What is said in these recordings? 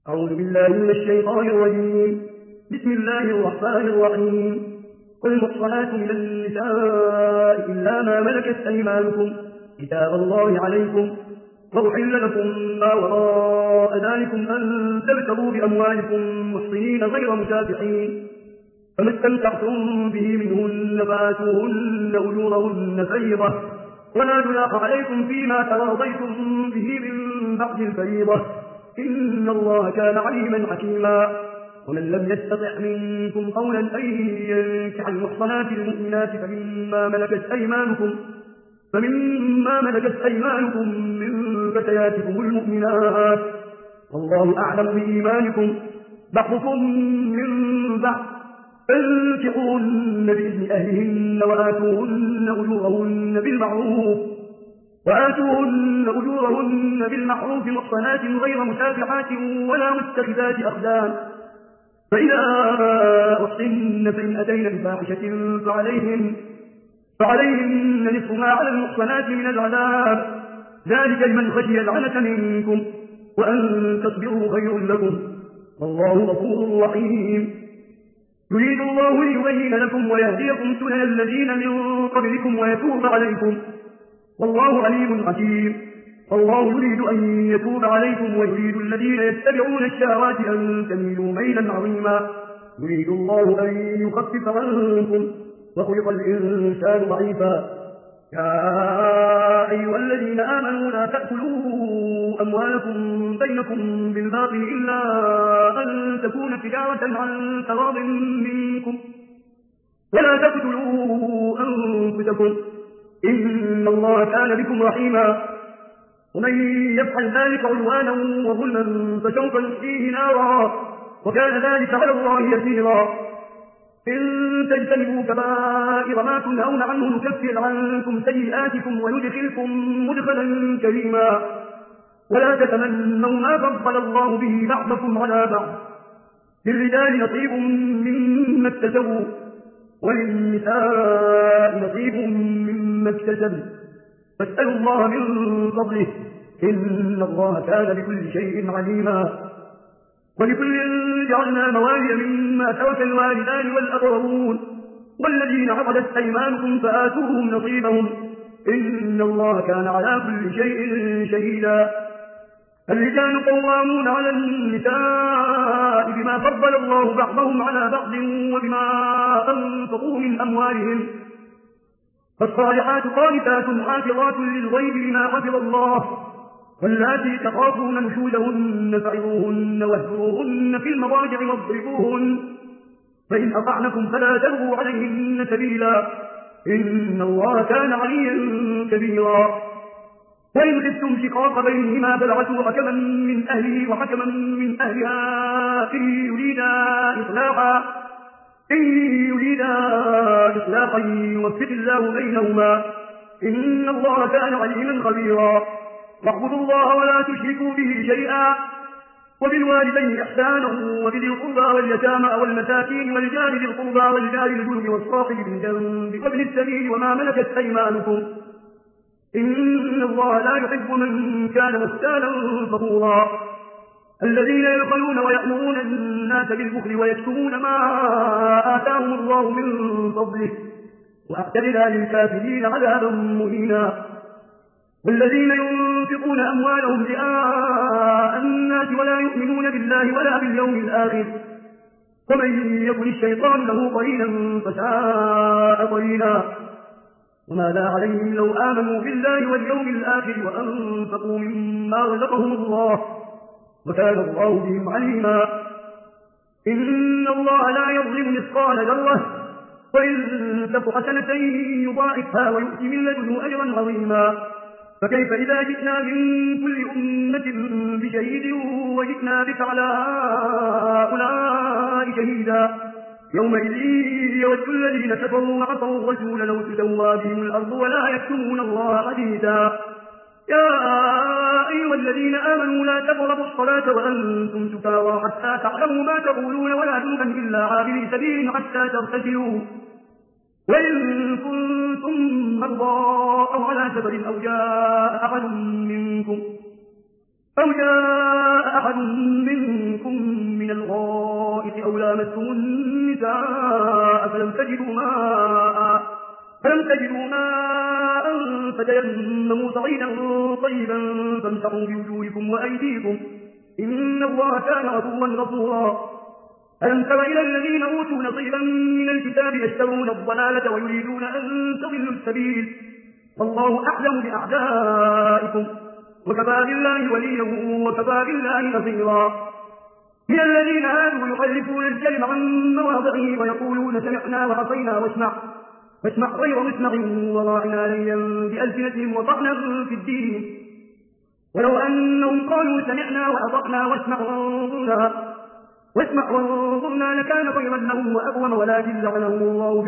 أعوذ بالله من الشيطان الرجيم. بسم الله الرحمن الرحيم. والمحصنات من النساء إلا ما ملكت أيمانكم كتاب الله عليكم، وأحل لكم ما وراء ذلكم أن تبتغوا بأموالكم محصنين غير مسافحين، فما استمتعتم به منهن فآتوهن أجورهن فريضة، ولا جناح عليكم فيما تراضيتم به من بعد الفريضة، إن الله كان عليما حكيما. ومن لم يستطع منكم قولا أن ينكح المحصنات المؤمنات فمما ملكت أيمانكم من فتياتكم المؤمنات، والله أعلم بإيمانكم، بعضكم من بعض، فانكحوهن بإذن أهلهن وآتوهن بالمعروف محصنات غير مسافحات ولا متخذات أخدان، فإذا أحصن فإن أتين بفاحشة فعليهن نصف ما على المحصنات من العذاب، ذلك لمن خشي العنة منكم، وأن تصبروا خير لكم، والله غفور رحيم. يريد الله ليبين لكم ويهديكم سنن الذين من قبلكم ويتوب عليكم، والله عليم حكيم. الله يريد أن يتوب عليكم ويريد الذين يتبعون الشهوات أن تميلوا ميلا عظيما. يريد الله أن يخفف عنكم وخلق الإنسان ضعيفا. يا أيها الذين آمنوا لا تأكلوا أموالكم بينكم بالباطل إلا أن تكون تجارة عن تراض منكم، ولا تقتلوا أنفسكم إن الله كان بكم رحيما. ومن يفعل ذلك عدوانا وظلما فسوف نصليه نارا، وكان ذلك على الله يسيرا. إن تجتنبوا كبائر ما تنهون عنه نكفر عنكم سيئاتكم وندخلكم مدخلا كريما. ولا تتمنوا ما فضل الله به بعضكم على بعض، للرجال نصيب مما اكتسبوا وللنساء نصيب مما اكتسبن، فاسألوا الله من فضله إن الله كان بكل شيء عليما. ولكل جعلنا موالي مما ترك الوالدان والأقربون والذين عقدت أيمانكم فآتوهم نصيبهم، إن الله كان على كل شيء شهيدا. الرجال قوامون على النساء بما فضل الله بعضهم على بعض وبما أنفقوا من أموالهم، فالصالحات قانتات حافظات للغيب بما حفظ الله، واللاتي تخافون نشوزهن فعظوهن واهجروهن في المضاجع واضربوهن، فإن أطعنكم فلا تبغوا عليهن سبيلا، إن الله كان عليا كبيرا. وإن خفتم شقاق بينهما فابعثوا حكما من أهله وحكما من أهلها إن يريدا إصلاحا يوفق الله بينهما، إن الله كان عليما خبيرا. واعبدوا الله ولا تشركوا به شيئا، وبالوالدين إحسانا وبذي القربى واليتامى والمساكين والجار ذي القربى والجار الجنب والصاحب بالجنب وابن السبيل وما ملكت أيمانكم، إن الله لا يحب من كان مختالا فخورا. الذين يبخلون ويأمرون الناس بالبخل ويكتمون ما آتاهم الله من فضله، وأعتدنا للكافرين عذابا مهينا. والذين ينفقون أموالهم رئاء الناس ولا يؤمنون بالله ولا باليوم الآخر، ومن يكن الشيطان له قرينا فساء قرينا. وماذا عليهم لو آمنوا بالله واليوم الآخر وأنفقوا مما رزقهم الله، وكان الله بهم عليما. إن الله لا يظلم مثقال ذرة، وإن تك حسنة يضاعفها ويؤتي من لدنه أجرا عظيما. فكيف إذا جئنا من كل أمة بشهيد وجئنا بك على هؤلاء شهيدا، يومئذ يود الذين كفروا وعصوا الرسول لو تسوى بهم الأرض ولا يكتمون الله حديثا. يا أيها الذين آمنوا لا تقربوا الصلاة وأنتم سكارى حتى تعلموا ما تقولون ولا جنبا إلا عابري سبيل حتى تغتسلوا، وإن كنتم مرضى أو على سفر أو جاء أحد منكم لامستم النساء فلم تجدوا ماء فتيمموا صعيدا طيبا فامسحوا بوجوهكم وأيديكم إن الله كان عفوا غفورا ألم تر إلى الذين أوتوا نصيبا من الكتاب يشترون الضلالة ويريدون أن تضلوا السبيل والله أعلم بأعدائكم وكفى بالله وليا وكفى بالله نصيرا من الذين هادوا يحرفون الكلم عن مواضعه ويقولون سمعنا وعصينا واسمع غير مسمع وراعنا ليا بألسنتهم وطعنا في الدين ولو أنهم قالوا سمعنا وأطعنا واسمع وانظرنا لكان خيرا لهم وأقوم ولكن لعنهم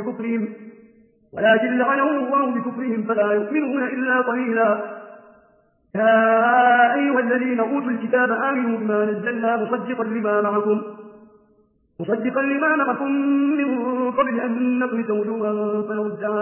الله بكفرهم فلا يؤمنون إلا قليلا يا أيها الذين أوتوا الكتاب آمنوا بما نزلنا مصدقا لما معكم من قبل أن نطمس وجوها فنردها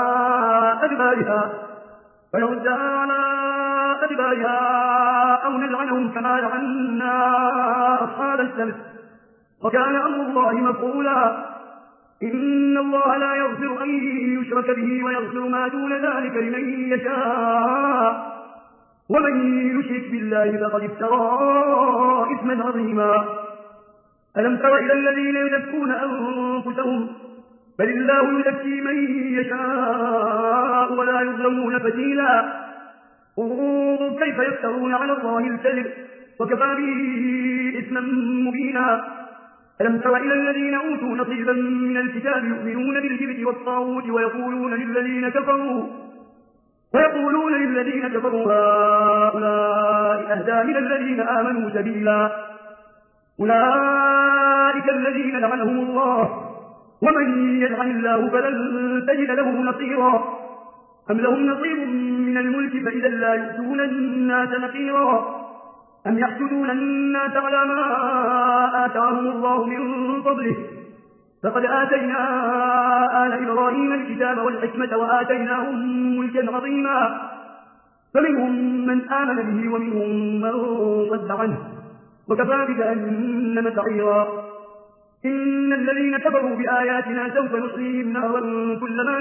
على أدبارها أو نلعنهم كما لعنا أصحاب السبت وكان أمر الله مفعولا إن الله لا يغفر أن يشرك به ويغفر ما دون ذلك لمن يشاء ومن يشرك بالله فقد افترى إثما عظيما ألم تر إلى الذين يزكون أنفسهم بل الله يزكي من يشاء ولا يظلمون فتيلا انظر كيف يفترون على الله الكذب وكفى به إثما مبينا ألم تر إلى الذين أوتوا نصيبا من الكتاب يؤمنون بالجبت والطاغوت ويقولون للذين كفروا هؤلاء أهدى من الذين آمنوا سبيلا أولئك الذين لعنهم الله ومن يلعن الله فلن تجد له نصيرا أم لهم نصيب من الملك فإذا لا يؤتون الناس نقيرا أم يحسدون الناس على ما آتاهم الله من فضله فقد آتينا آل إبراهيم الكتاب والحكمة وآتيناهم ملكا عظيما فمنهم من آمن به ومنهم من صد عنه وكفى بجهنم سعيرا إن الذين كفروا بآياتنا سوف نصليهم نارا كلما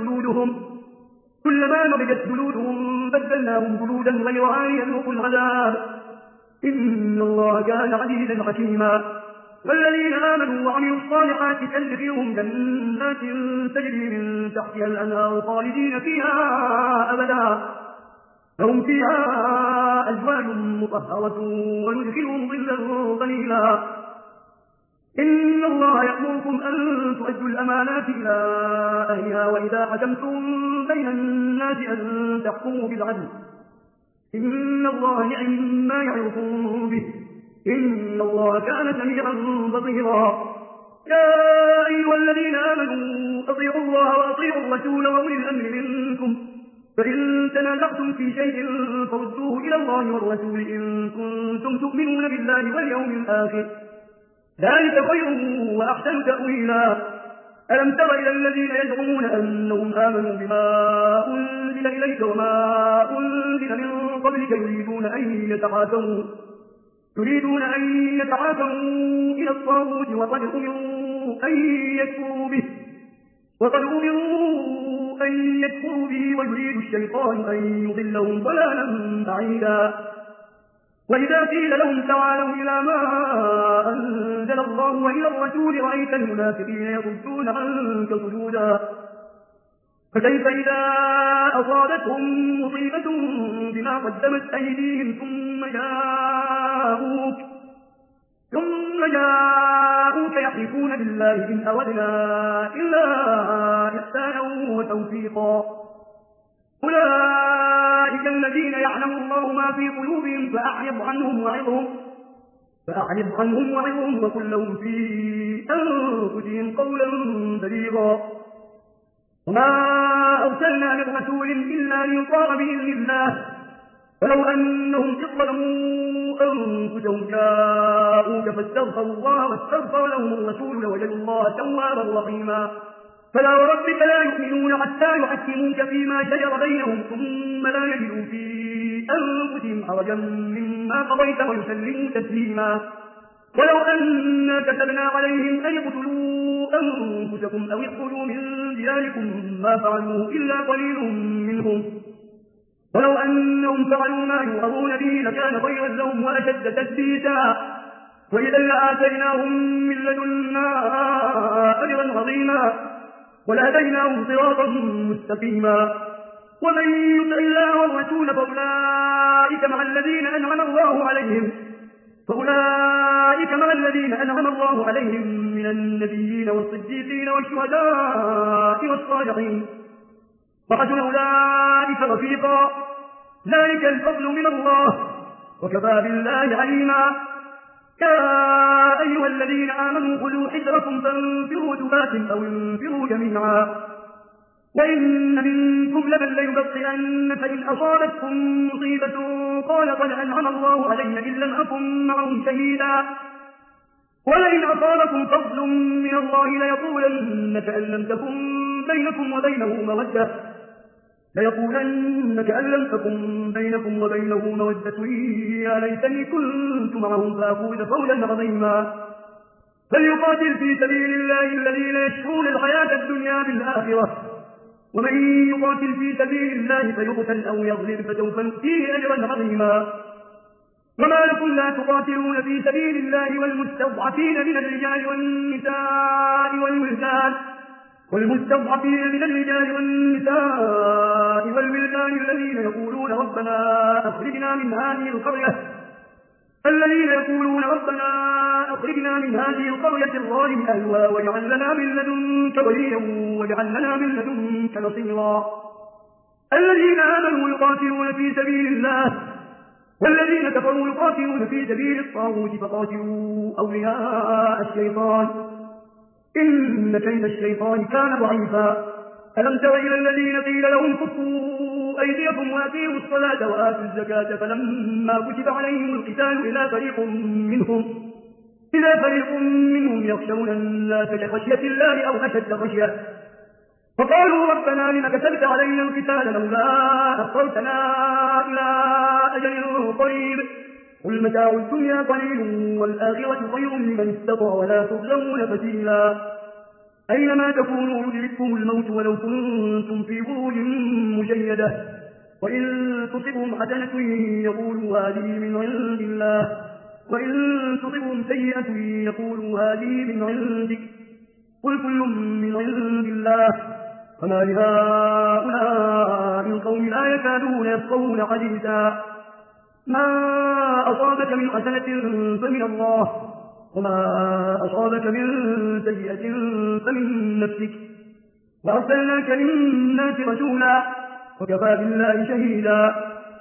نضجت جلودهم بدلناهم جلودا غيرها ليذوقوا العذاب إن الله كان عزيزا حكيما والذين آمنوا وعملوا الصالحات سندخلهم جنات تجري من تحتها الأنهار خالدين فيها أبدا لهم فيها أزواج مطهرة وندخلهم ظلا ظليلا إن الله يأمركم أن تؤدوا الأمانات إلى أهلها وإذا حكمتم بين الناس أن تحكموا بالعدل إن الله نعم ما يعظكم به إن الله كان سميعا بصيرا يا أيها الذين آمنوا أطيعوا الله وأطيعوا الرسول وأولي الأمر منكم فإن تنازعتم في شيء فردوه إلى الله والرسول إن كنتم تؤمنون بالله واليوم الآخر ذلك خير وأحسن تأويلا ألم تر إلى الذين يزعمون أنهم آمنوا بما أنزل إليك وما أنزل من قبلك يريدون أن يتحاكموا إلى الطاغوت وقد أمروا أن يكفروا به ويريد الشيطان أن يضلهم ضلالا بعيدا وإذا قيل لهم تعالوا إلى ما أنزل الله وإلى الرسول رأيت المنافقين يصدون عنك صدودا فكيف إذا أصابتهم مصيبة بما قدمت أيديهم ثم جاءوك يحلفون بالله إن أردنا إلا إحسانا وتوفيقا أولئك الذين يعلم الله ما في قلوبهم فأعرض عنهم وعظهم وقل لهم في أنفسهم قولا بليغا وما أرسلنا من رسول إلا ليطاع بإذن الله فلو أنهم ظلموا أنفسهم جاءوك فاستغفروا الله واستغفر لهم الرسول لوجدوا الله توابا رحيما فلا وربك لا يؤمنون حتى يحكموك فيما شجر بينهم ثم لا يجدوا في أنفسهم حرجا مما قضيت ويسلموا تسليما ولو أنا كتبنا عليهم أن اقتلوا أنفسكم أو اخرجوا من دياركم ما فعلوه إلا قليل منهم ولو أنهم فعلوا ما يؤمرون به لكان خيرا لهم وأشد تثبيتا وإذا لآتيناهم من لدنا أجرا عظيما ولهديناهم صراطا مستقيما ومن يطع الله والرسول فأولئك مع الذين أنعم الله عليهم من النبيين والصديقين والشهداء والصالحين وحسن أولئك رفيقا ذلك الفضل من الله وكفى بالله عليما يا أيها الذين آمنوا خذوا حذركم فانفروا ثبات أو انفروا جميعا وإن منكم لمن ليبطئن فإن أصابتكم مصيبة قال قد أنعم الله علي إن لم أكن معهم شهيدا ولئن أصابكم فضل من الله ليقولن كأن لم تكن بينكم وبينه مودة يا ليتني كنت معهم فأفوز فوزا عظيما فليقاتل في سبيل الله الذين يشرون الحياة الدنيا بالآخرة ومن يقاتل في سبيل الله فيقتل أو يغلب فسوف نؤتيه أجرا عظيما وما لكم لا تقاتلون في سبيل الله والمستضعفين من الرجال والنساء والولدان الذين يقولون ربنا أخرجنا من هذه القرية الظالم أهلها واجعل لنا من لدنك وليا واجعل لنا من لدنك نصيرا الذين آمنوا يقاتلون في سبيل الله والذين كفروا يقاتلون في سبيل الطاغوت فقاتلوا أولياء الشيطان إن كيد الشيطان كان ضعيفا ألم تر إلى الذين قيل لهم كفوا أيديكم وأقيموا الصلاة وآتوا الزكاة فلما كتب عليهم القتال إذا فريق منهم يخشون الناس كخشية الله أو أشد خشية فقالوا ربنا لم كتبت علينا القتال لولا أخرتنا إلى أجل قريب قل متاع الدنيا قليل والآخرة خير لمن استطاع ولا تظلمون فتيلا أينما تكونوا يدرككم الموت ولو كنتم في بروج مشيدة وإن تصبهم حسنة يقولوا هذه من عند الله وإن تصبهم سيئة يقولوا هذه من عندك قل كل من عند الله فما لهؤلاء القوم لا يكادون يفقهون حديثا ما أصابك من حسنة فمن الله وما أصابك من سيئة فمن نفسك وأرسلناك للناس رسولا وكفى بالله شهيدا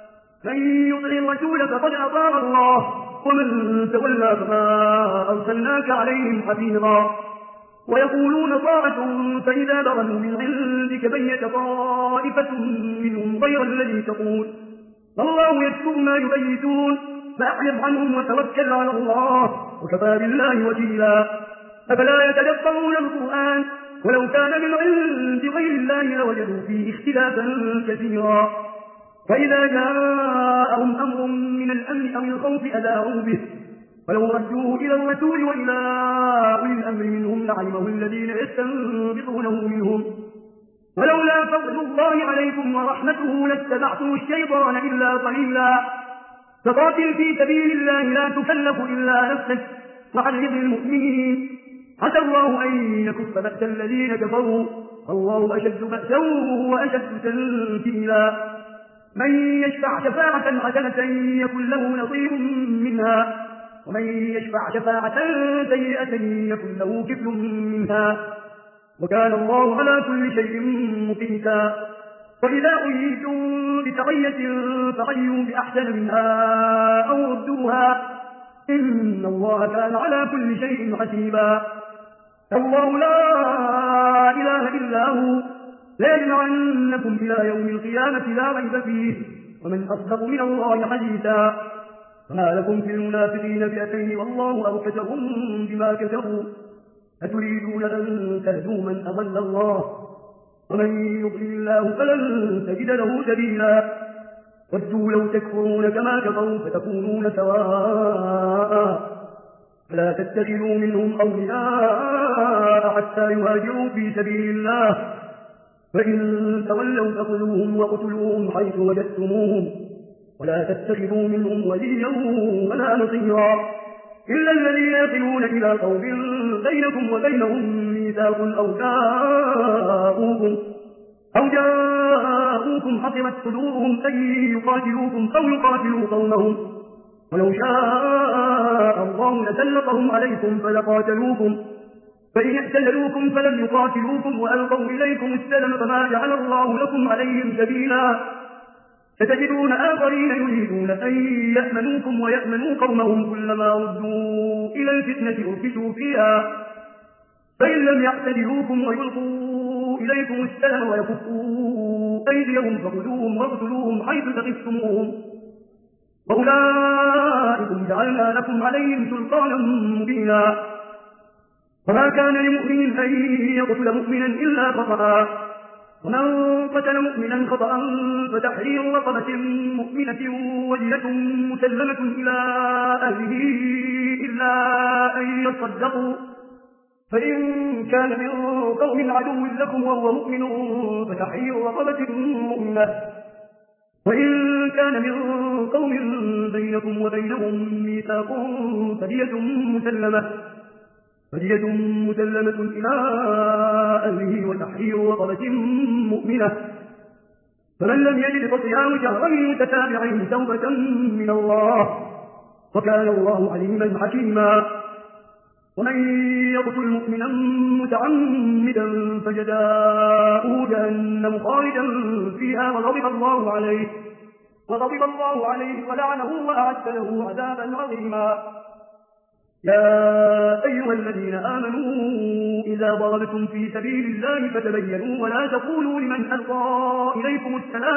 من يطع الرسول فقد أطاع الله ومن تولى فما أرسلناك عليهم حفيظا ويقولون طاعة فإذا برزوا من عندك بيت طائفة منهم غير الذي تقول والله يكتب ما يبيتون فأعرض عنهم وتوكل على الله وكفى بالله وكيلا أفلا يتدبرون القرآن ولو كان من عند غير الله لوجدوا فيه اختلافا كثيرا فإذا جاءهم أمر من الأمن أو الخوف أذاعوا به ولو ردوه إلى الرسول وإلى أولي الأمر منهم لعلمه الذين يستنبطونه منهم ولولا فضل الله عليكم ورحمته لاتبعتم الشيطان إلا قليلا فقاتل في سبيل الله لا تكلف إلا نفسك وحرض المؤمنين عسى الله أن يكف بأس الذين كفروا الله أشد بأسا وأشد تنكيلا من يشفع شفاعة حسنة يكن له نصيب منها ومن يشفع شفاعة سيئة يكن له كفل منها وكان الله على كل شيء مقيتا وإذا حييتم بتحية فحيوا بأحسن منها أو ردوها إن الله كان على كل شيء حسيبا الله لا إله إلا هو لا يجمعنكم إلى يوم القيامة لا ريب فيه ومن أصدق من الله حديثا فما لكم في المنافقين فئتين والله أركسهم بما كسبوا أتريدون أن تهدوا من أضل الله ومن يضلل الله فلن تجد له سبيلا ودوا لو تكفرون كما كفروا فتكونون سواء فلا تتخذوا منهم أولياء حتى يهاجروا في سبيل الله، فإن تولوا فخذوهم وقتلوهم حيث وجدتموهم، ولا تتخذوا منهم وليا ولا نصيرا إلا الذين يصلون إلى قوم بينكم وبينهم ميثاق أو جاءوكم حصرت صدورهم أن يقاتلوكم أو يقاتلوا قومهم، ولو شاء الله لسلطهم عليكم فلقاتلوكم، فإن اعتزلوكم فلم يقاتلوكم وألقوا إليكم السلم فما جعل الله لكم عليهم سبيلا. ستجدون آخرين يريدون أن يأمنوكم ويأمنوا قومهم كلما ردوا إلى الفتنة أركسوا فيها، فإن لم يعتزلوكم ويلقوا إليكم السلم ويكفوا أيديهم فخذوهم واقتلوهم حيث ثقفتموهم، وأولئكم جعلنا لكم عليهم سلطانا مبينا. وما كان لمؤمن أن يقتل مؤمنا إلا خطأ، ومن قتل مؤمنا خطأ فتحرير رقبة مؤمنة ودية مسلمة إلى أهله إلا أن يصدقوا، فإن كان من قوم عدو لكم وهو مؤمن فتحرير رقبة مؤمنة، وإن كان من قوم بينكم وبينهم ميثاق فدية مسلمة إلى أهله وتحرير رقبة مؤمنة، فمن لم يجد فصيام شهرين متتابعين توبة من الله، وكان الله عليما حكيما. ومن يقتل مؤمنا متعمدا فجزاؤه جهنم خالدا فيها وغضب الله عليه ولعنه وأعد له عذابا عظيما. يا أيها الذين آمنوا إذا ضربتم في سبيل الله فتبينوا ولا تقولوا لمن ألقى إليكم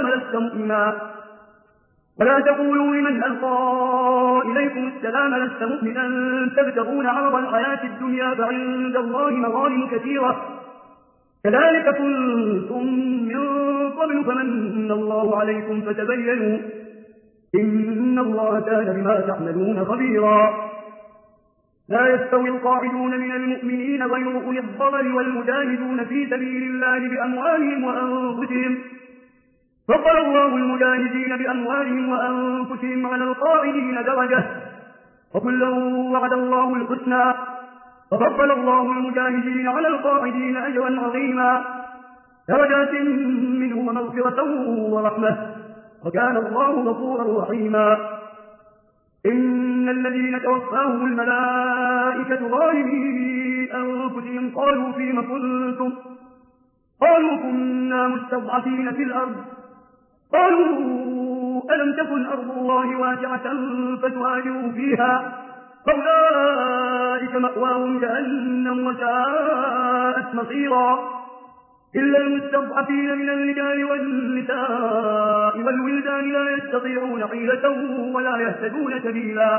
السلام لست مؤمنا تبتغون عرض الحياة الدنيا فعند الله مغانم كثيرة كذلك كنتم من قبل فمن الله عليكم فتبينوا إن الله كان بما تعملون خبيرا. لا يستوي القاعدون من المؤمنين غير أولي الضرر والمجاهدون في سبيل الله بأموالهم وأنفسهم، فضل الله المجاهدين بأموالهم وأنفسهم على القاعدين درجة، وكلا وعد الله الحسنى، ففضل الله المجاهدين على القاعدين أجرا عظيما، درجات منه ومغفرة ورحمة، وكان الله غفورا رحيما. إن الذين توفاهم الملائكة ظالمي أنفسهم قالوا فيم كنتم؟ قالوا كنا مستضعفين في الأرض، قالوا ألم تكن أرض الله واسعة فتهاجروا فيها، فأولئك مأواهم جهنم وساءت مصيرا، إلا المستضعفين من الرجال والنساء والولدان لا يستطيعون حيلة ولا يهتدون سبيلا،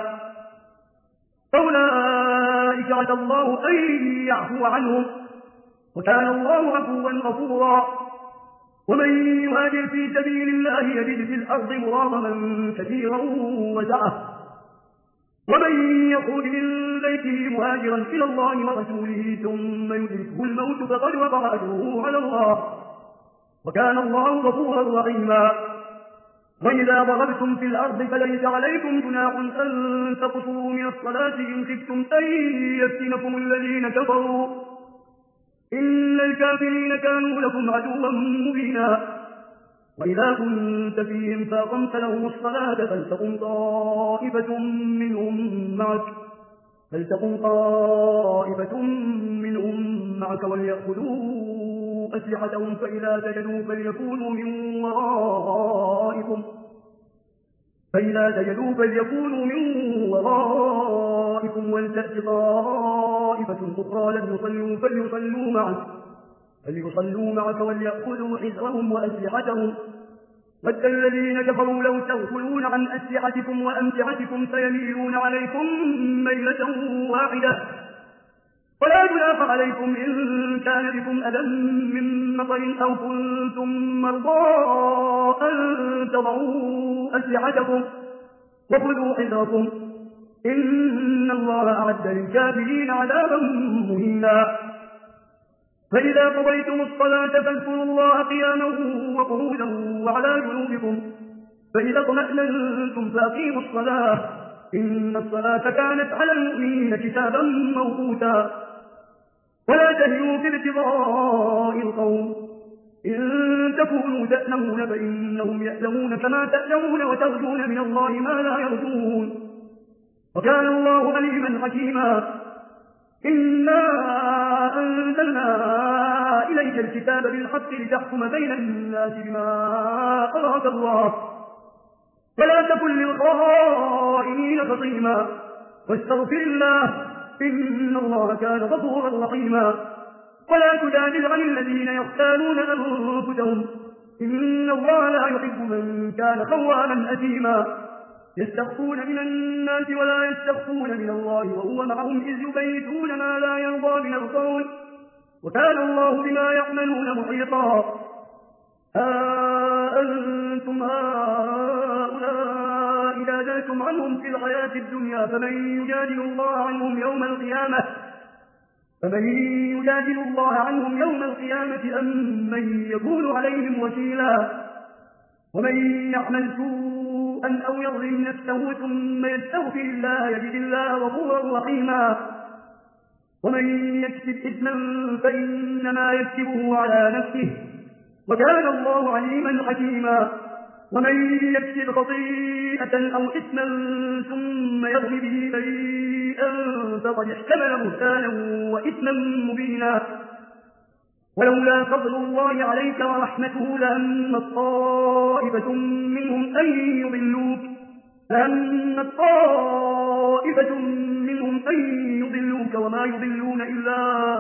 فأولئك عسى الله أن يعفو عنهم، وكان الله عفوا غفورا. ومن يهاجر في سبيل الله يجد في الأرض مراغما كثيرا وسعة، ومن يخرج من بيته مهاجرا إلى الله ورسوله ثم يدركه الموت فقد وقع أجره على الله، وكان الله غفورا رحيما. وإذا ضربتم في الأرض فليس عليكم جناح أن تقصروا من الصلاة إن خفتم أن يفتنكم الذين كفروا، إن الكافرين كانوا لكم عدوا مبينا. وإذا كنت فيهم فأقمت لهم الصلاة فلتقم طائفة منهم معك وليأخذوا أسلحتهم فإذا سجدوا فليكونوا من ورائكم ولتأت طائفة أخرى لم يصلوا فليصلوا معك وليأخذوا حذرهم وأسلحتهم، ود الذين كفروا لو تغفلون عن أسلحتكم وأمتعتكم فيميلون عليكم ميلة واحدة، ولا جناح عليكم إن كان بكم أذى من مطر أو كنتم مرضى أن تضعوا أسلحتكم وخذوا حذركم إن الله الله أعد للكافرين عذابا مهينا. فإذا قضيتم الصلاة فاذكروا الله قياما وقعودا وعلى جنوبكم، فإذا اطمأننتم فأقيموا الصلاة، إن الصلاة كانت على المؤمنين كتابا موقوتا. ولا تهنوا في ابتغاء القوم، إن تكونوا تألمون فإنهم يألمون كما تألمون وترجون من الله ما لا يرجون، وكان الله عليما حكيما. إنا أنزلنا إليك الكتاب بالحق لتحكم بين الناس بما أراك الله، ولا تكن للخائنين خصيما، واستغفر الله إن الله كان غفورا رحيما. ولا تجادل عن الذين يختالون أنفسهم، إن الله لا يحب من كان خوانا أثيما. يستخفون من الناس ولا يستخفون من الله وهو معهم إذ يبيتون ما لا يرضى من القول، وكان الله بما يعملون محيطا. أنتم هؤلاء جادلتم عنهم في الحياة الدنيا، فمن يجادل الله عنهم يوم القيامة أم من يكون عليهم وكيلا. ومن يعمل سوءا أو يظلم نفسه ثم يستغفر الله يجد الله غفورا رحيما. ومن يكسب إثما فإنما يكسبه على نفسه، وكان الله عليما حكيما. ومن يكسب خطيئة أو إثما ثم يرم به بريئا فقد احتمل بهتانا وإثما مبينا. ولولا فضل الله عليك ورحمته لهم طائفة منهم أن يضلوك وما يضلون إلا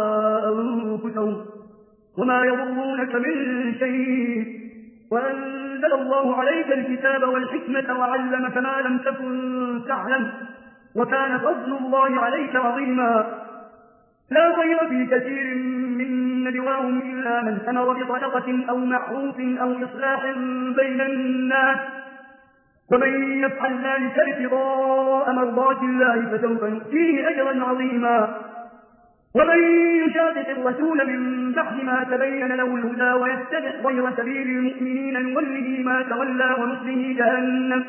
أنفسهم وما يضرونك من شيء. وأنزل الله عليك الكتاب والحكمة وعلمك ما لم تكن تعلم، وكان فضل الله عليك عظيما. لا خير في كثير من نجواهم إلا من أمر بصدقة أو معروف أو إصلاح بين الناس، ومن يفعل ذلك ابتغاء مرضات الله فسوف نؤتيه أجرا عظيما. ومن يشاقق الرسول من بعد ما تبين له الهدى ويتبع غير سبيل المؤمنين نوله ما تولى ونصله جهنم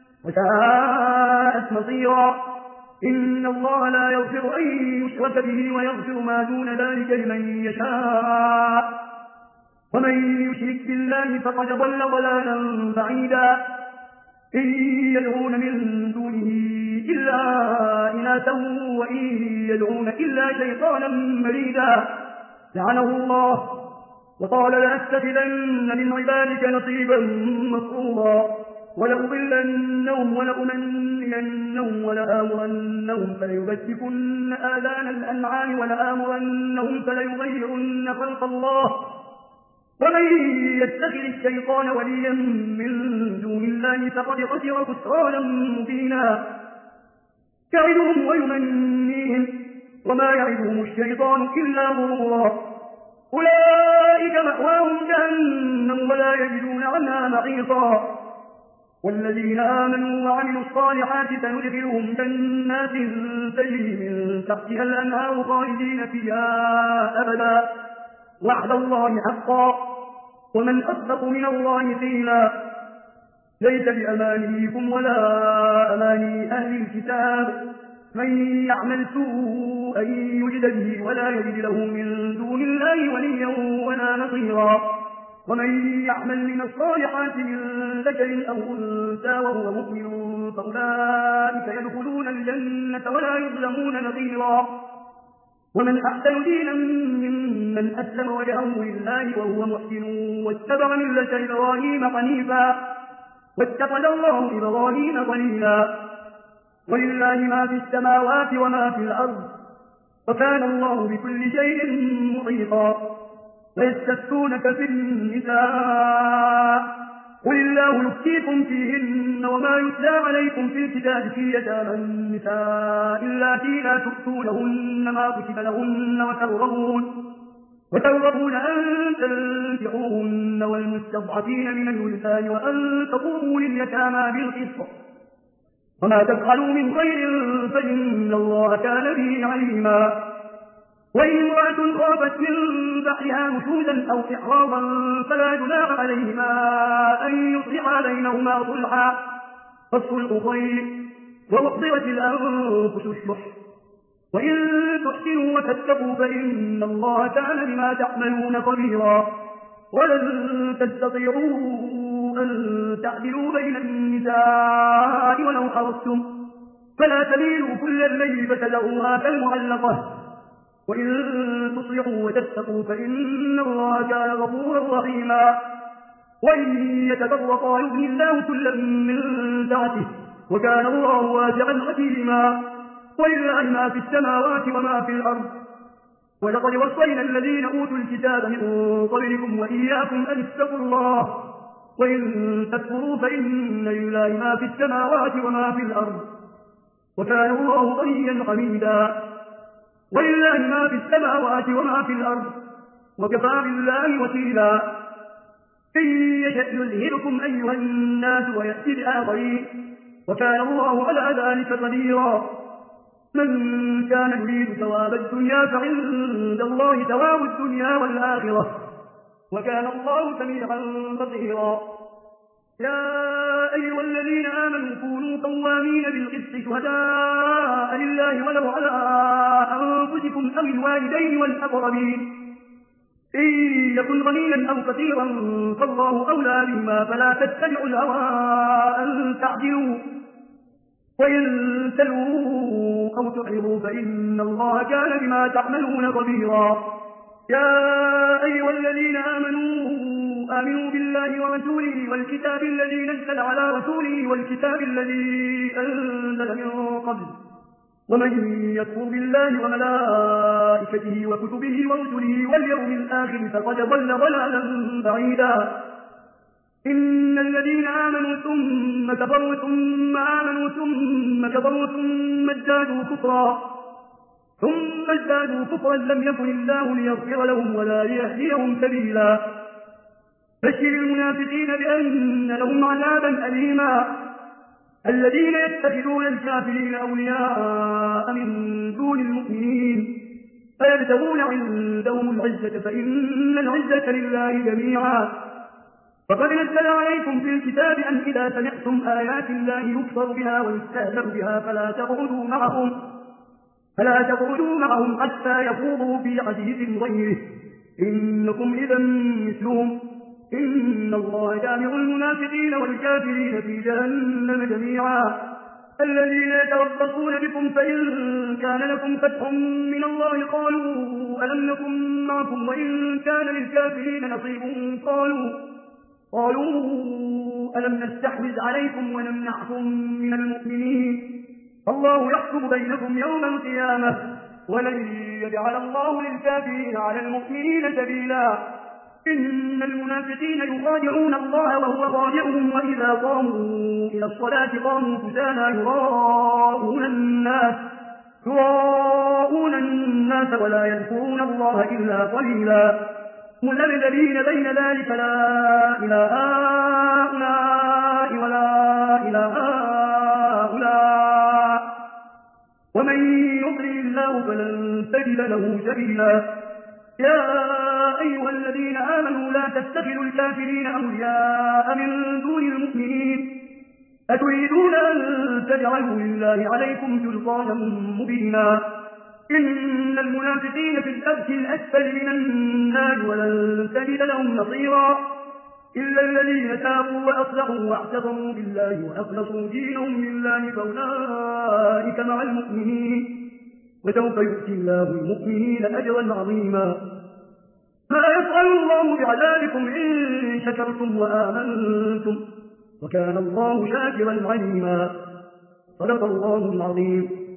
وساءت مصيرا. إن الله لا يغفر أن يشرك به ويغفر ما دون ذلك لمن يشاء، ومن يشرك بالله فقد ضل ضلالا بعيدا. إن يدعون من دونه إلا إناثا وإن يدعون إلا شيطانا مريدا. لعنه الله وقال لأتخذن من عبادك نصيبا مفروضا، ولأضلنهم ولأمنينهم ولآمرنهم فليبتكن آذان الأنعام ولآمرنهم فليغيرن خلق الله. ومن يتخذ الشيطان وليا من دون الله فقد خسر خسرانا مبينا. يعدهم ويمنيهم وما يعدهم الشيطان إلا غرورا. أولئك مأواهم جهنم ولا يجدون عنها محيصا. والذين آمنوا وعملوا الصالحات سندخلهم جنات تجري من تحتها الأنهار خالدين فيها أبدا، وعد الله حقا، ومن أصدق من الله قيلا. ليس بأمانيكم ولا أماني أهل الكتاب، من يعمل سوءا يجد به ولا يجد له من دون الله وليا ولا نصيرا. ومن يعمل من الصالحات من ذكر أو أنثى وهو مؤمن فأولئك يدخلون الجنة ولا يظلمون نقيرا. ومن أحسن دينا ممن أسلم وجهه لله وهو محسن واتبع ملة إبراهيم حنيفا واتخذ الله إبراهيم خليلا. ولله ما في السماوات وما في الأرض، وكان الله بكل شيء محيطا. ويستفتونك في النساء قل الله يفتيكم فيهن وما يتلى عليكم في الكتاب في يتامى النساء اللاتي لا تؤتونهن ما كتب لهن وترغبون أن تنكحوهن والمستضعفين من الولدان وأن تقوموا لليتامى بالقسط وما تفعلوا من خير فإن الله كان به عليما. وإن امرأة خافت من بعدها نشوزا أو إعراضا فلا جناح عليهما أن يصلحا بينهما صلحا، فالصلح خير، وأحضرت الأنفس الشح، وإن تحسنوا وتتقوا فإن الله كان بما تعملون خبيرا. ولن تستطيعوا أن تعدلوا بين النساء ولو حرصتم، فلا تميلوا كل الليل فتذروها كالمعلقة، وإن تصلحوا وتتقوا فإن الله كان غفورا رحيما. وإن يتفرقا يغني الله كلا من سعته، وكان الله واسعا حكيما. ولله ما في السماوات وما في الأرض، ولقد وصينا الذين أوتوا الكتاب من قبلكم وإياكم أن اتقوا الله، وإن تكفروا فإن لله ما في السماوات وما في الأرض، وكان الله غنيا حميدا. ولله ما في السماوات وما في الأرض، وكفى بالله وكيلا. إن يشأ يذهبكم أيها الناس ويأتي بآخرين، وكان الله على ذلك قديرا. من كان يريد ثواب الدنيا فعند الله ثواب الدنيا والآخرة، وكان الله سميعا بصيرا. يا أيها الذين آمنوا كونوا قوامين بالقسط شهداء لله ولو على أنفسكم أو الوالدين والأقربين، إن يكن غنيا أو فقيرا فالله أولى بهما فلا تتبعوا الهوى أن تعدلوا، وإن تلووا أو تعرضوا فإن الله كان بما تعملون خبيرا. يا أيها الذين آمنوا بالله ورسوله والكتاب الذي نزل على رسوله والكتاب الذي أنزل من قبل، ومن يكفر بالله وملائكته وكتبه ورسله واليوم الآخر فقد ضل ضلالا بعيدا. إن الذين آمنوا ثم كفروا ثم آمنوا ثم كفروا ثم ازدادوا كفرا لم يكن الله ليغفر لهم ولا ليهديهم سبيلا. بشر المنافقين بأن لهم عذابا أليما. الذين يتخذون الكافرين أولياء من دون المؤمنين فيبتغون عندهم العزة فإن العزة لله جميعا. فقد نزل عليكم في الكتاب أن إذا سمعتم آيات الله يكفر بها ويستهزأ بها فلا تقعدوا معهم حتى يخوضوا في حديث غيره، إنكم إذا مثلهم. إن الله جامع المنافقين والكافرين في جهنم جميعا. الذين يتربصون بكم فإن كان لكم فتح من الله قالوا ألم نكن معكم، وإن كان للكافرين نصيب قالوا ألم نستحوذ عليكم ونمنعكم من المؤمنين. الله يحكم بينكم يوم القيامة، ولن يجعل الله للكافرين على المؤمنين سبيلا. إن المنافقين يخادعون الله وهو خادعهم، وإذا قاموا إلى الصلاة قاموا كسالى يراءون الناس ولا يذكرون الله إلا قليلا، مذبذبين بين ذلك لا إلى هؤلاء ولا إلى هؤلاء، ومن يضلل الله فلن تجد له سبيلا. يا أيها الذين آمنوا لا تتخذوا الكافرين أولياء من دون المؤمنين، أتريدون أن تجعلوا لله عليكم سلطانا مبينا. إن المنافقين في الدرك الأسفل من النار ولن تجد لهم نصيرا، إلا الذين تابوا وأصلحوا واعتصموا بالله وأخلصوا دينهم لله فأولئك مع المؤمنين، وسوف يؤتي الله المؤمنين أجرا عظيما. ما يفعل الله بعذابكم إن شكرتم وآمنتم، وكان الله شاكرا عليما. صدق الله العظيم.